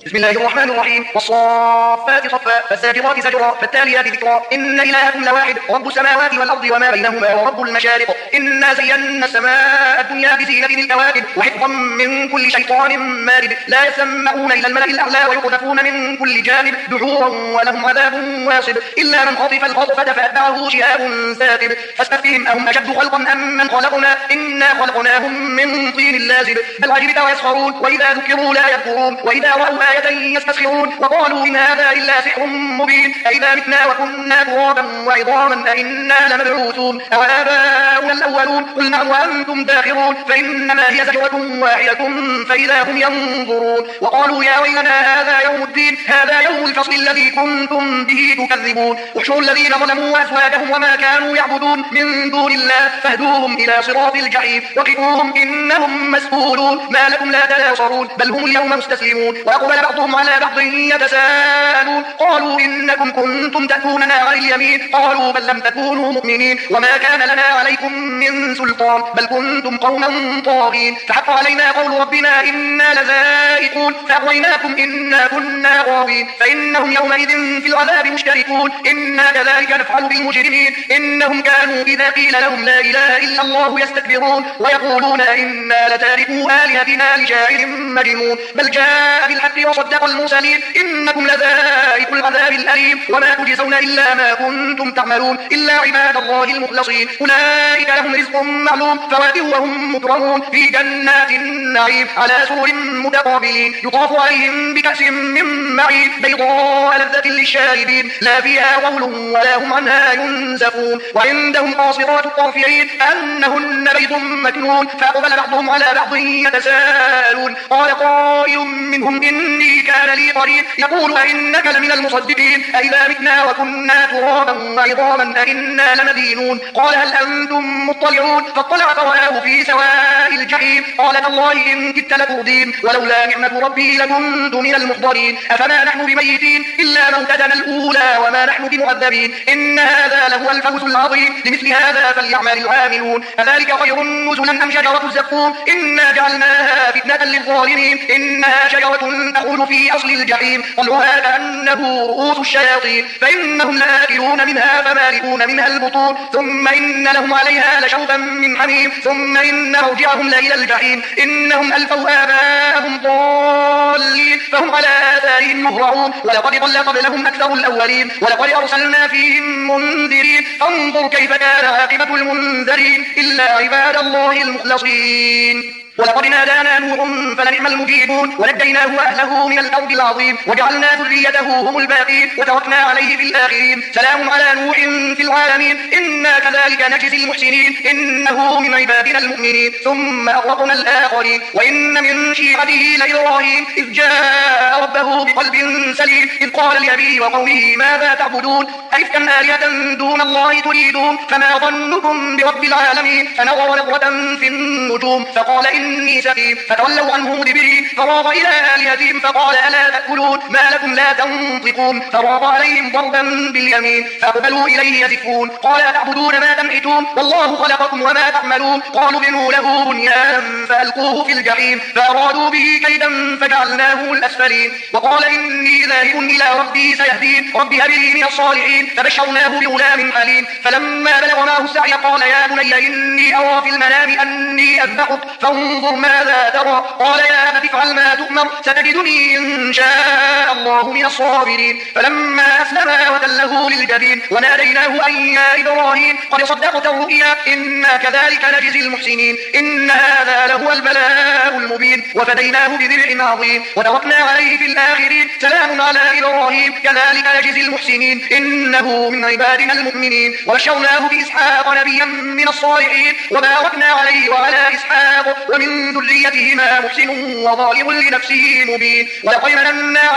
بسم الله الرحمن الرحيم. والصافات صفا فالزاجرات زجرا فالتاليات ذكرا إن إلهكم لواحد رب السماوات والأرض وما بينهما ورب المشارق إنا زينا السماء الدنيا بزينة الكواكب وحفظا من كل شيطان مارد لا يسمعون إلى الملأ الأعلى ويقذفون من كل جانب دحورا ولهم عذاب واصب إلا من خطف الخطفة فأتبعه شهاب ثاقب فاستفتهم أهم أشد خلقا أم من خلقنا إنا خلقناهم من طين لازب بل عجبت ويسخرون وإذا ذكروا لا يذكرون وإذا رأوا آية يستسخرون وقالوا إن هذا إلا سحر مبين أئذا متنا وكنا ترابا وعظاما أئنا لمبعوثون أوآباؤنا الأولون قل نعم وأنتم داخرون فإنما هي زجرة واحدة فإذا هم ينظرون وقالوا يا ويلنا هذا يوم الدين هذا يوم الفصل الذي كنتم به تكذبون احشروا الذين ظلموا وأزواجهم وما كانوا يعبدون من دون الله فاهدوهم إلى صراط الجحيم وقفوهم إنهم مسؤولون ما لكم لا تناصرون بل هم اليوم مستسلمون وأقبل بعضهم على بعض يتساءلون قالوا إنكم كنتم تأتوننا عن اليمين قالوا بل لم تكونوا مؤمنين وما كان لنا عليكم من سلطان بل كنتم قوما طاغين فحق علينا قول ربنا إنا لذائقون فأغويناكم إنا كنا غاوين فإنهم يومئذ في العذاب مشتركون إنا كذلك نفعل بالمجرمين إنهم كانوا إذا قيل لهم لا إله إلا الله يستكبرون ويقولون إنا لتاركو آلهتنا لشاعر مجنون بل جاء بالحق وصدق المرسلين إنكم لذائق العذاب الأليم وما تجزون إلا ما كنتم تعملون إلا عباد الله المخلصين أولئك لهم رزق معلوم فواكه وهم مكرمون في جنات النعيم على سرر متقابلين يطاف عليهم بكأس من معين بيضاء لذة للشاربين لا فيها غول ولا هم عنها ينزفون وعندهم قاصرات الطرف عين أنهن بيض مكنون فأقبل بعضهم على بعض يتساءلون قال قائل منهم إني كان لي قرين يقول أئنك لمن المصدقين أئذا متنا وكنا ترابا وعظاما أئنا لمدينون قال هل أنتم مطلعون فاطلع فرآه في سواء الجحيم قال تالله إن كدت لتردين ولولا نعمة ربي لكنت من المحضرين أفما نحن بميتين إلا موتتنا الأولى وما نحن بمعذبين إن هذا لهو الفوز العظيم لمثل هذا فليعمل العاملون أذلك خير نزلا أم شجرة الزقوم إنا جعلناها فتنة للظالمين إنها شجرة تخرج في أصل الجحيم طلعها كأنه رؤوس الشياطين فإنهم لآكلون منها فمالئون منها البطون ثم إن لهم عليها لشوبا من حميم ثم إن مرجعهم لإلى الجحيم إنهم ألفوا آباءهم ضالين فهم على آثارهم يهرعون ولقد ضل قبلهم أكثر الأولين ولقد أرسلنا فيهم منذرين فانظر كيف كان عاقبة المنذرين إلا عباد الله المخلصين ولقد نادانا نوح فلنعم المجيبون ونجيناه وأهله من الكرب العظيم وجعلنا ذريته هم الباقين وتركنا عليه في الآخرين سلام على نوح في العالمين إنا كذلك نجزي المحسنين إنه من عبادنا المؤمنين ثم أغرقنا الآخرين وإن من شيعته لإبراهيم إذ جاء ربه بقلب سليم إذ قال لأبيه وقومه ماذا تعبدون أئفكا آلهة دون الله تريدون فما ظنكم برب العالمين فنظر نظرة في النجوم فقال إني سقيم فتولوا عنه مدبرين فراغ إلى آلهتهم فقال ألا تأكلون ما لكم لا تنطقون فراغ عليهم ضربا باليمين فأقبلوا إليه يزفون قال أتعبدون ما تنحتون والله خلقكم وما تعملون قالوا بنوا له بنيانا فألقوه في الجحيم فأرادوا به كيدا فجعلناه الأسفلين وقال إني ذاهب إلى ربي سيهدين رب هب لي من الصالحين فبشرناه بغلام حليم فلما بلغ معه السعي قال يا بني إني أرى في المنام أني أذبحك فانظر ماذا ترى قال يا أبت افعل ما تؤمر ستجدني إن شاء الله من الصابرين فلما أسلما وتله للجبين وناديناه أن يا إبراهيم قد صدقت الرؤيا إنا كذلك نجزي المحسنين إن هذا لهو البلاء المبين وفديناه بذبح عظيم وتركنا عليه في الآخرين سلام على إبراهيم كذلك نجزي المحسنين إنه من عبادنا المؤمنين وبشرناه بإسحاق نبيا من الصالحين وباركنا عليه وعلى إسحاق ومن ذريتهما محسن وظالم لنفسه مبين ولقد مننا على موسى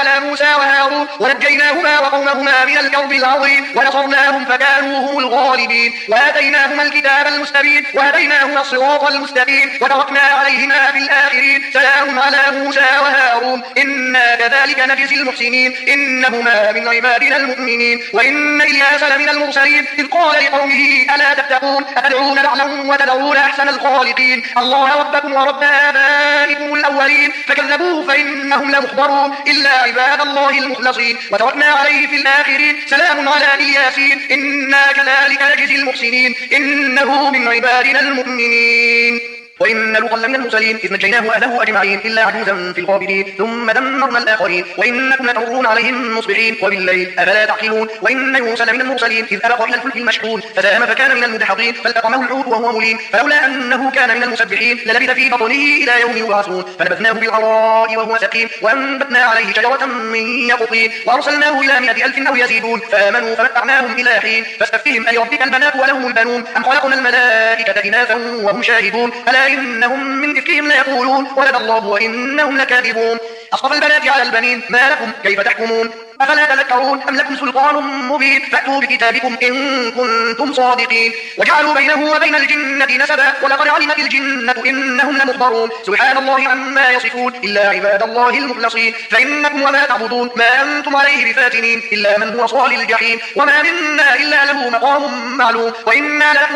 موسى وهارون ونجيناهما وقومهما من الكرب العظيم ونصرناهم فكانوا هم الغالبين وآتيناهما الكتاب المستبين وهديناهما الصراط المستقيم وتركنا عليهما في الآخرين سلام على موسى وهارون إنا كذلك نجزي المحسنين إنهما من عبادنا المؤمنين وإن إلياس لمن المرسلين إذ قال لقومه ألا تتقون أتدعون بعلا وتدعون أحسن الخالقين الله ربكم ورب آبائكم الأولين فكذبوه فإنهم لمحضرون إلا عباد الله المخلصين وتركنا عليه في الآخرين سلام على الياسين إنا كذلك نجزي المحسنين إنه من عبادنا المؤمنين وإن لوطا لمن المرسلين إذ نجيناه وأهله أجمعين إلا عجوزا في الغابرين ثم دمرنا الآخرين وإنكم لتمرون عليهم مصبحين وبالليل أفلا تعقلون وإن يونس لمن المرسلين إذ أبق إلى الفلك المشحون فساهم فكان من المدحضين فالتقمه الحوت وهو مليم فلولا أنه كان من المسبحين للبث في بطنه إلى يوم يبعثون فنبذناه بالعراء وهو سقيم وأنبتنا عليه شجرة من يقطين وأرسلناه إلى 100,000 أو يزيدون فآمنوا فمتعناهم إلى حين فاستفتهم أيربك البنات ولهم البنون أم خلقنا الملائكة إناثا وهم شاهدون ألا إنهم من إفكهم ليقولون ولد الله وإنهم لكاذبون أصطفى البنات على البنين ما لكم كيف تحكمون أفلا تذكرون أم لكم سلطان مبين فأتوا بكتابكم إن كنتم صادقين وجعلوا بينه وبين الجنة نسبا ولقد علمت الجنة إنهم لمحضرون سبحان الله عما يصفون إلا عباد الله المخلصين فإنكم وما تعبدون ما أنتم عليه بفاتنين إلا من هو صال الجحيم وما منا إلا له مقام معلوم وإنا لنحن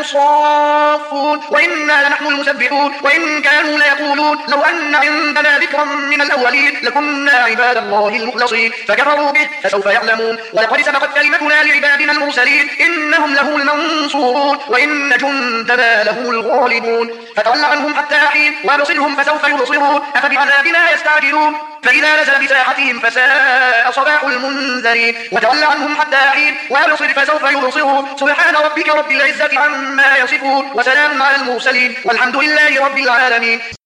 الصافون وإنا لنحن المسبحون وإن كانوا ليقولون لو أن عندنا ذكرا من الأولين لكنا عباد الله المخلصين فكفروا به فسوف يعلمون ولقد سبقت كلمتنا لعبادنا المرسلين إنهم لهم المنصورون وإن جندنا لهم الغالبون فتول عنهم حتى حين وابصرهم فسوف يبصرون أفبعذابنا يستعجلون فإذا نزل بساحتهم فساء صباح المنذرين وتول عنهم حتى حين وابصر فسوف يبصرون سبحان ربك رب العزة عما يصفون وسلام على المرسلين والحمد لله رب العالمين.